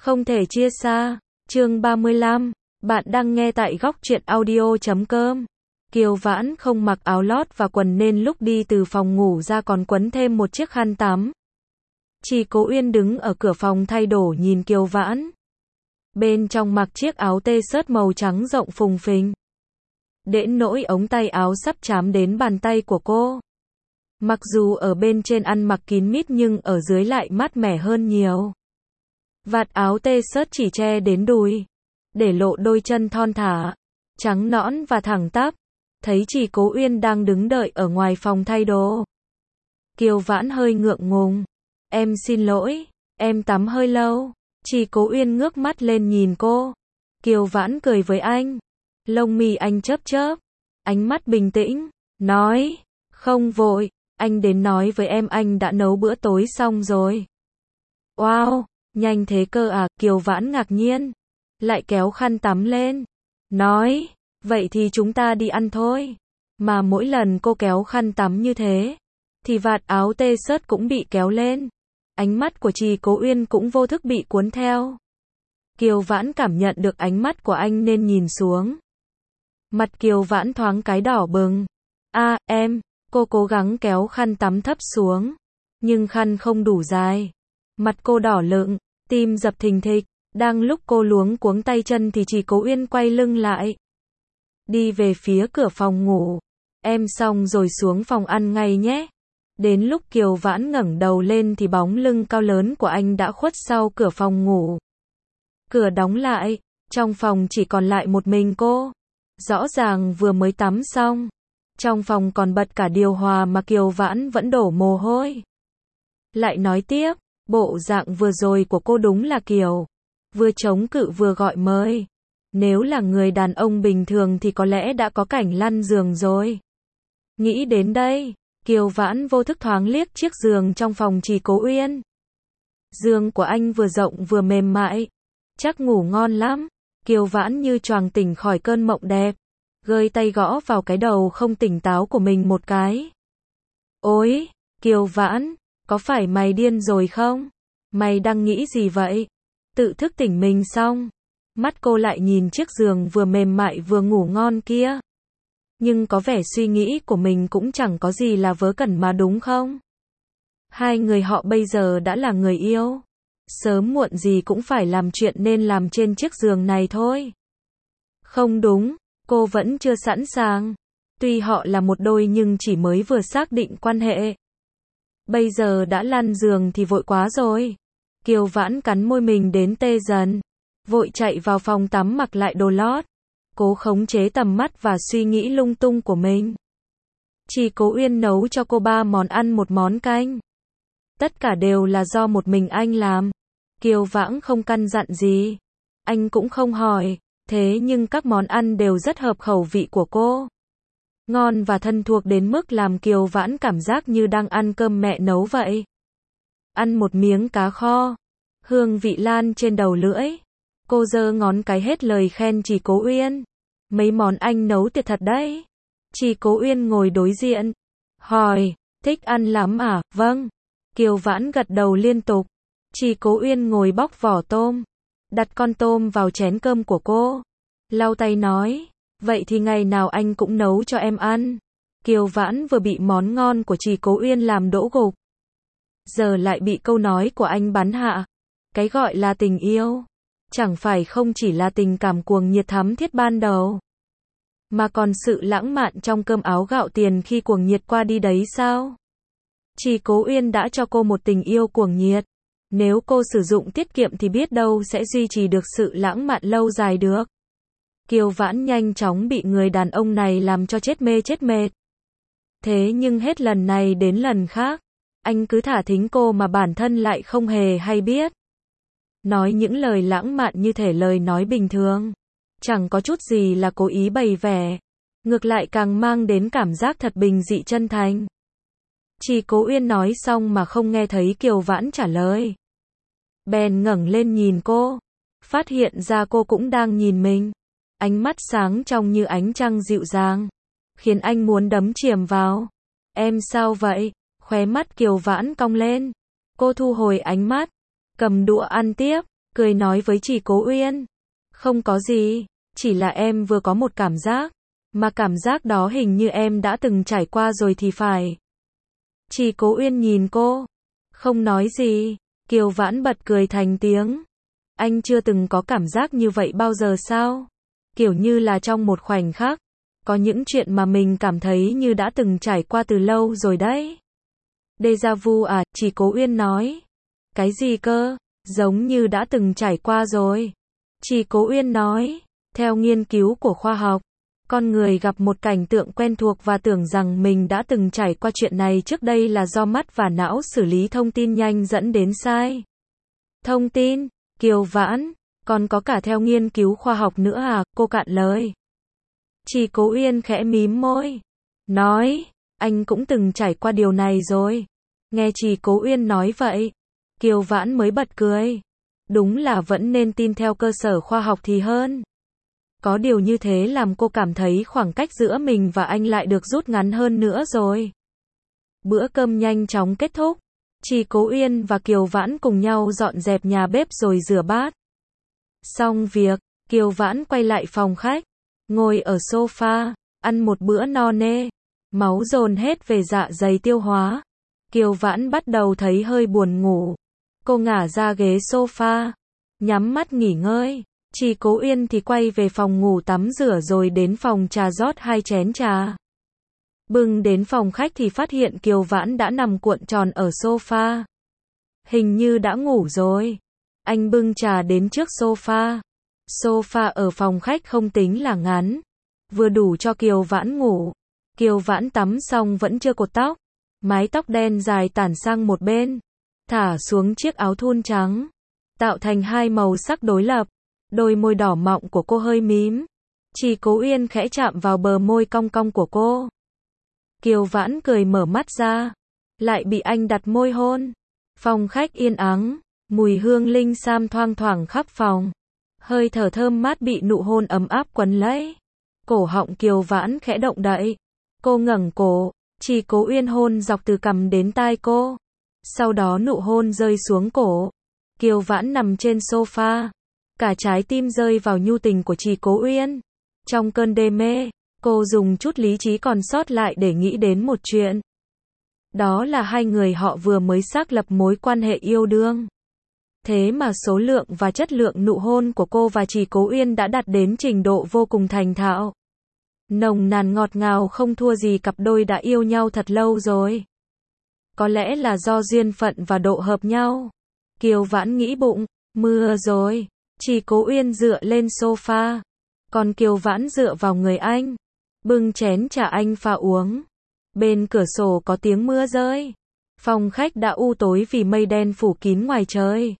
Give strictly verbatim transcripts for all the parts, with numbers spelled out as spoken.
Không thể chia xa. Chương ba mươi lăm. Bạn đang nghe tại góc truyện audio chấm com. Kiều Vãn không mặc áo lót và quần nên lúc đi từ phòng ngủ ra còn quấn thêm một chiếc khăn tắm. Chỉ Cố Uyên đứng ở cửa phòng thay đồ nhìn Kiều Vãn. Bên trong mặc chiếc áo t-shirt màu trắng rộng phùng phình. Đến nỗi ống tay áo sắp chám đến bàn tay của cô. Mặc dù ở bên trên ăn mặc kín mít nhưng ở dưới lại mát mẻ hơn nhiều. Vạt áo t-shirt chỉ che đến đùi, để lộ đôi chân thon thả, trắng nõn và thẳng tắp. Thấy Chỉ Cố Uyên đang đứng đợi ở ngoài phòng thay đồ. Kiều Vãn hơi ngượng ngùng. Em xin lỗi, em tắm hơi lâu. Chỉ Cố Uyên ngước mắt lên nhìn cô. Kiều Vãn cười với anh. Lông mi anh chớp chớp, ánh mắt bình tĩnh, nói, không vội, anh đến nói với em anh đã nấu bữa tối xong rồi. Wow, nhanh thế cơ à, Kiều Vãn ngạc nhiên, lại kéo khăn tắm lên, nói, vậy thì chúng ta đi ăn thôi. Mà mỗi lần cô kéo khăn tắm như thế, thì vạt áo t-shirt cũng bị kéo lên. Ánh mắt của Chỉ Cố Uyên cũng vô thức bị cuốn theo. Kiều Vãn cảm nhận được ánh mắt của anh nên nhìn xuống. Mặt Kiều Vãn thoáng cái đỏ bừng. A, à, em, cô cố gắng kéo khăn tắm thấp xuống, nhưng khăn không đủ dài. Mặt cô đỏ lựng, tim dập thình thịch. Đang lúc cô luống cuống tay chân thì Chỉ Cố Uyên quay lưng lại, đi về phía cửa phòng ngủ. Em xong rồi xuống phòng ăn ngay nhé. Đến lúc Kiều Vãn ngẩng đầu lên thì bóng lưng cao lớn của anh đã khuất sau cửa phòng ngủ. Cửa đóng lại, trong phòng chỉ còn lại một mình cô. Rõ ràng vừa mới tắm xong, trong phòng còn bật cả điều hòa mà Kiều Vãn vẫn đổ mồ hôi. Lại nói tiếp, bộ dạng vừa rồi của cô đúng là kiểu, vừa chống cự vừa gọi mời. Nếu là người đàn ông bình thường thì có lẽ đã có cảnh lăn giường rồi. Nghĩ đến đây, Kiều Vãn vô thức thoáng liếc chiếc giường trong phòng Chỉ Cố Uyên. Giường của anh vừa rộng vừa mềm mại, chắc ngủ ngon lắm. Kiều Vãn như choàng tỉnh khỏi cơn mộng đẹp, gơi tay gõ vào cái đầu không tỉnh táo của mình một cái. Ôi, Kiều Vãn, có phải mày điên rồi không? Mày đang nghĩ gì vậy? Tự thức tỉnh mình xong, mắt cô lại nhìn chiếc giường vừa mềm mại vừa ngủ ngon kia. Nhưng có vẻ suy nghĩ của mình cũng chẳng có gì là vớ vẩn mà đúng không? Hai người họ bây giờ đã là người yêu. Sớm muộn gì cũng phải làm chuyện nên làm trên chiếc giường này thôi. Không đúng, cô vẫn chưa sẵn sàng. Tuy họ là một đôi nhưng chỉ mới vừa xác định quan hệ. Bây giờ đã lăn giường thì vội quá rồi. Kiều Vãn cắn môi mình đến tê dần, vội chạy vào phòng tắm mặc lại đồ lót, cố khống chế tầm mắt và suy nghĩ lung tung của mình. Chỉ Cố Uyên nấu cho cô ba món ăn một món canh. Tất cả đều là do một mình anh làm. Kiều Vãn không căn dặn gì, anh cũng không hỏi, thế nhưng các món ăn đều rất hợp khẩu vị của cô. Ngon và thân thuộc đến mức làm Kiều Vãn cảm giác như đang ăn cơm mẹ nấu vậy. Ăn một miếng cá kho, hương vị lan trên đầu lưỡi. Cô giơ ngón cái hết lời khen Chỉ Cố Uyên. Mấy món anh nấu tuyệt thật đấy. Chỉ Cố Uyên ngồi đối diện, hỏi, thích ăn lắm à? Vâng. Kiều Vãn gật đầu liên tục. Chỉ Cố Uyên ngồi bóc vỏ tôm, đặt con tôm vào chén cơm của cô, lau tay nói, vậy thì ngày nào anh cũng nấu cho em ăn. Kiều Vãn vừa bị món ngon của Chỉ Cố Uyên làm đỗ gục, giờ lại bị câu nói của anh bắn hạ. Cái gọi là tình yêu, chẳng phải không chỉ là tình cảm cuồng nhiệt thắm thiết ban đầu, mà còn sự lãng mạn trong cơm áo gạo tiền khi cuồng nhiệt qua đi đấy sao? Chỉ Cố Uyên đã cho cô một tình yêu cuồng nhiệt. Nếu cô sử dụng tiết kiệm thì biết đâu sẽ duy trì được sự lãng mạn lâu dài được. Kiều Vãn nhanh chóng bị người đàn ông này làm cho chết mê chết mệt. Thế nhưng hết lần này đến lần khác, anh cứ thả thính cô mà bản thân lại không hề hay biết. Nói những lời lãng mạn như thể lời nói bình thường, chẳng có chút gì là cố ý bày vẻ, ngược lại càng mang đến cảm giác thật bình dị chân thành. Chỉ Cố Uyên nói xong mà không nghe thấy Kiều Vãn trả lời. Bèn ngẩng lên nhìn cô, phát hiện ra cô cũng đang nhìn mình. Ánh mắt sáng trong như ánh trăng dịu dàng, khiến anh muốn đấm chìm vào. Em sao vậy? Khóe mắt Kiều Vãn cong lên. Cô thu hồi ánh mắt, cầm đũa ăn tiếp. cười nói với Trì Cố Uyên. Không có gì, chỉ là em vừa có một cảm giác, mà cảm giác đó hình như em đã từng trải qua rồi thì phải. Trì Cố Uyên nhìn cô, không nói gì, Kiều Vãn bật cười thành tiếng. Anh chưa từng có cảm giác như vậy bao giờ sao? Kiểu như là trong một khoảnh khắc, có những chuyện mà mình cảm thấy như đã từng trải qua từ lâu rồi đấy. Déjà vu à, Trì Cố Uyên nói. Cái gì cơ? Giống như đã từng trải qua rồi. Trì Cố Uyên nói, theo nghiên cứu của khoa học, con người gặp một cảnh tượng quen thuộc và tưởng rằng mình đã từng trải qua chuyện này trước đây là do mắt và não xử lý thông tin nhanh dẫn đến sai thông tin. Kiều Vãn, còn có cả theo nghiên cứu khoa học nữa à, cô cạn lời. Trì Cố Uyên khẽ mím môi, nói, anh cũng từng trải qua điều này rồi. Nghe Trì Cố Uyên nói vậy, Kiều Vãn mới bật cười. Đúng là vẫn nên tin theo cơ sở khoa học thì hơn. Có điều như thế làm cô cảm thấy khoảng cách giữa mình và anh lại được rút ngắn hơn nữa rồi. Bữa cơm nhanh chóng kết thúc. Trì Cố Uyên và Kiều Vãn cùng nhau dọn dẹp nhà bếp rồi rửa bát. Xong việc, Kiều Vãn quay lại phòng khách, ngồi ở sofa, ăn một bữa no nê. Máu dồn hết về dạ dày tiêu hóa. Kiều Vãn bắt đầu thấy hơi buồn ngủ. Cô ngả ra ghế sofa, nhắm mắt nghỉ ngơi. Trì Cố Uyên thì quay về phòng ngủ tắm rửa rồi đến phòng trà rót hai chén trà. Bưng đến phòng khách thì phát hiện Kiều Vãn đã nằm cuộn tròn ở sofa. Hình như đã ngủ rồi. Anh bưng trà đến trước sofa. Sofa ở phòng khách không tính là ngắn, vừa đủ cho Kiều Vãn ngủ. Kiều Vãn tắm xong vẫn chưa cột tóc. Mái tóc đen dài tản sang một bên, thả xuống chiếc áo thun trắng, tạo thành hai màu sắc đối lập. Đôi môi đỏ mọng của cô hơi mím. Trì Cố Uyên khẽ chạm vào bờ môi cong cong của cô. Kiều Vãn cười mở mắt ra, lại bị anh đặt môi hôn. Phòng khách yên ắng, mùi hương linh sam thoang thoảng khắp phòng. Hơi thở thơm mát bị nụ hôn ấm áp quấn lấy. Cổ họng Kiều Vãn khẽ động đậy. Cô ngẩng cổ, Trì Cố Uyên hôn dọc từ cằm đến tai cô. Sau đó nụ hôn rơi xuống cổ. Kiều Vãn nằm trên sofa, cả trái tim rơi vào nhu tình của Trì Cố Uyên. Trong cơn đê mê, cô dùng chút lý trí còn sót lại để nghĩ đến một chuyện. Đó là hai người họ vừa mới xác lập mối quan hệ yêu đương. Thế mà số lượng và chất lượng nụ hôn của cô và Trì Cố Uyên đã đạt đến trình độ vô cùng thành thạo. Nồng nàn ngọt ngào không thua gì cặp đôi đã yêu nhau thật lâu rồi. Có lẽ là do duyên phận và độ hợp nhau. Kiều Vãn nghĩ bụng, mưa rồi. Trì Cố Uyên dựa lên sofa, còn Kiều Vãn dựa vào người anh, bưng chén trà anh pha uống. Bên cửa sổ có tiếng mưa rơi. Phòng khách đã u tối vì mây đen phủ kín ngoài trời.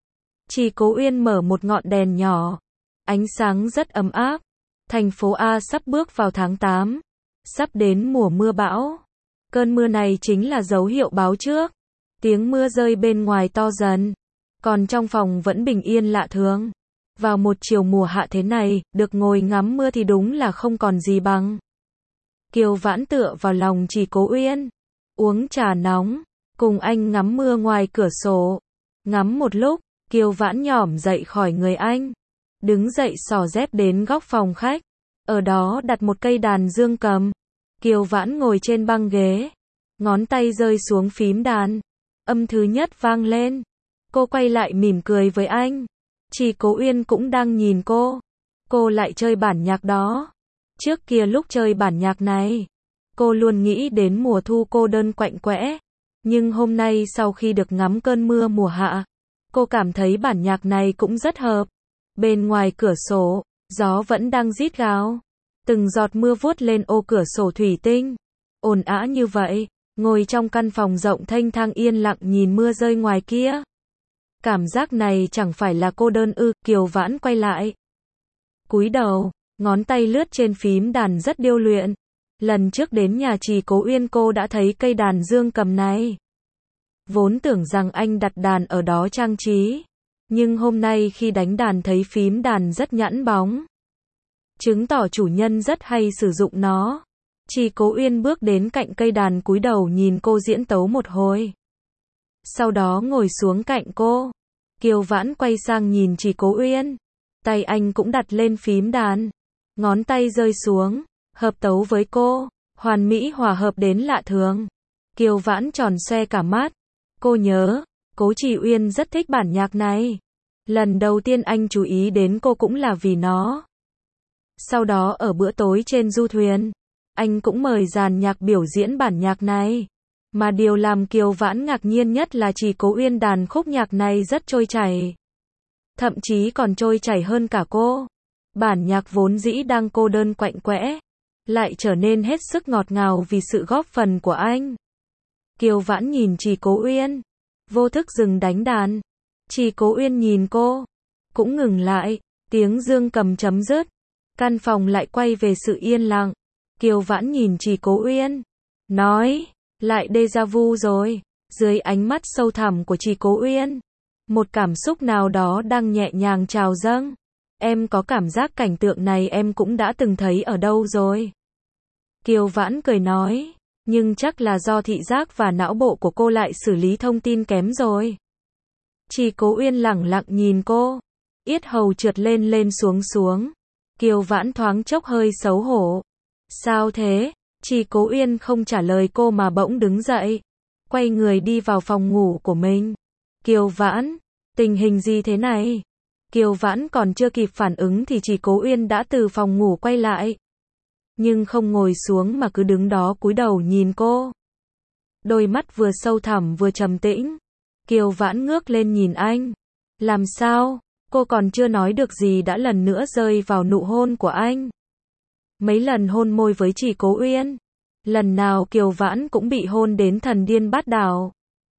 Trì Cố Uyên mở một ngọn đèn nhỏ. Ánh sáng rất ấm áp. Thành phố A sắp bước vào tháng tám. Sắp đến mùa mưa bão. Cơn mưa này chính là dấu hiệu báo trước. Tiếng mưa rơi bên ngoài to dần. Còn trong phòng vẫn bình yên lạ thường. Vào một chiều mùa hạ thế này, được ngồi ngắm mưa thì đúng là không còn gì bằng. Kiều Vãn tựa vào lòng Trì Cố Uyên, uống trà nóng, cùng anh ngắm mưa ngoài cửa sổ. Ngắm một lúc, Kiều Vãn nhỏm dậy khỏi người anh, đứng dậy xỏ dép đến góc phòng khách. Ở đó đặt một cây đàn dương cầm. Kiều Vãn ngồi trên băng ghế, ngón tay rơi xuống phím đàn. Âm thứ nhất vang lên. Cô quay lại mỉm cười với anh. Trì Cố Uyên cũng đang nhìn cô. Cô lại chơi bản nhạc đó. Trước kia lúc chơi bản nhạc này, cô luôn nghĩ đến mùa thu cô đơn quạnh quẽ. Nhưng hôm nay sau khi được ngắm cơn mưa mùa hạ, cô cảm thấy bản nhạc này cũng rất hợp. Bên ngoài cửa sổ, gió vẫn đang rít gào. Từng giọt mưa vuốt lên ô cửa sổ thủy tinh. Ồn ào như vậy, ngồi trong căn phòng rộng thênh thang yên lặng nhìn mưa rơi ngoài kia. Cảm giác này chẳng phải là cô đơn ư? Kiều Vãn quay lại, cúi đầu, ngón tay lướt trên phím đàn rất điêu luyện. Lần trước đến nhà Trì Cố Uyên cô đã thấy cây đàn dương cầm này. Vốn tưởng rằng anh đặt đàn ở đó trang trí, nhưng hôm nay khi đánh đàn thấy phím đàn rất nhẵn bóng, chứng tỏ chủ nhân rất hay sử dụng nó. Trì Cố Uyên bước đến cạnh cây đàn cúi đầu nhìn cô diễn tấu một hồi. Sau đó ngồi xuống cạnh cô. Kiều Vãn quay sang nhìn Trì Cố Uyên. Tay anh cũng đặt lên phím đàn. Ngón tay rơi xuống, hợp tấu với cô, hoàn mỹ hòa hợp đến lạ thường. Kiều Vãn tròn xoe cả mắt. Cô nhớ, Cố Trì Uyên rất thích bản nhạc này. Lần đầu tiên anh chú ý đến cô cũng là vì nó. Sau đó ở bữa tối trên du thuyền, anh cũng mời dàn nhạc biểu diễn bản nhạc này. Mà điều làm Kiều Vãn ngạc nhiên nhất là Trì Cố Uyên đàn khúc nhạc này rất trôi chảy. Thậm chí còn trôi chảy hơn cả cô. Bản nhạc vốn dĩ đang cô đơn quạnh quẽ, lại trở nên hết sức ngọt ngào vì sự góp phần của anh. Kiều Vãn nhìn Trì Cố Uyên, vô thức dừng đánh đàn. Trì Cố Uyên nhìn cô, cũng ngừng lại. Tiếng dương cầm chấm dứt, căn phòng lại quay về sự yên lặng. Kiều Vãn nhìn Trì Cố Uyên, nói, lại déjà vu rồi. Dưới ánh mắt sâu thẳm của Trì Cố Uyên, một cảm xúc nào đó đang nhẹ nhàng trào dâng. Em có cảm giác cảnh tượng này em cũng đã từng thấy ở đâu rồi. Kiều Vãn cười nói, nhưng chắc là do thị giác và não bộ của cô lại xử lý thông tin kém rồi. Trì Cố Uyên lẳng lặng nhìn cô, yết hầu trượt lên lên xuống xuống. Kiều Vãn thoáng chốc hơi xấu hổ. Sao thế? Trì Cố Uyên không trả lời cô mà bỗng đứng dậy, quay người đi vào phòng ngủ của mình. Kiều Vãn, tình hình gì thế này? Kiều Vãn còn chưa kịp phản ứng thì Trì Cố Uyên đã từ phòng ngủ quay lại. Nhưng không ngồi xuống mà cứ đứng đó cúi đầu nhìn cô. Đôi mắt vừa sâu thẳm vừa trầm tĩnh. Kiều Vãn ngước lên nhìn anh. Làm sao? Cô còn chưa nói được gì đã lần nữa rơi vào nụ hôn của anh. Mấy lần hôn môi với Trì Cố Uyên, lần nào Kiều Vãn cũng bị hôn đến thần điên bát đảo.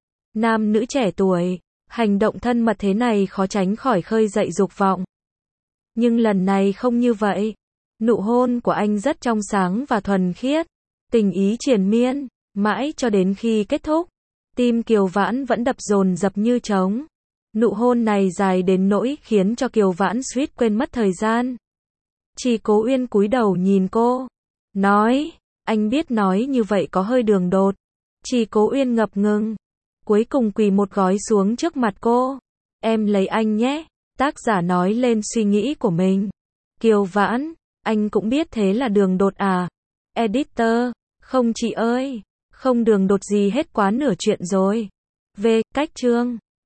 Nam nữ trẻ tuổi, hành động thân mật thế này khó tránh khỏi khơi dậy dục vọng. Nhưng lần này không như vậy. Nụ hôn của anh rất trong sáng và thuần khiết, tình ý triền miên, mãi cho đến khi kết thúc. Tim Kiều Vãn vẫn đập dồn dập như trống. Nụ hôn này dài đến nỗi khiến cho Kiều Vãn suýt quên mất thời gian. Trì Cố Uyên cúi đầu nhìn cô, nói, anh biết nói như vậy có hơi đường đột. Trì Cố Uyên ngập ngừng, cuối cùng quỳ một gối xuống trước mặt cô. Em lấy anh nhé, tác giả nói lên suy nghĩ của mình. Kiều Vãn, anh cũng biết thế là đường đột à? Editor, không chị ơi, không đường đột gì hết, quá nửa chuyện rồi. V, cách chương.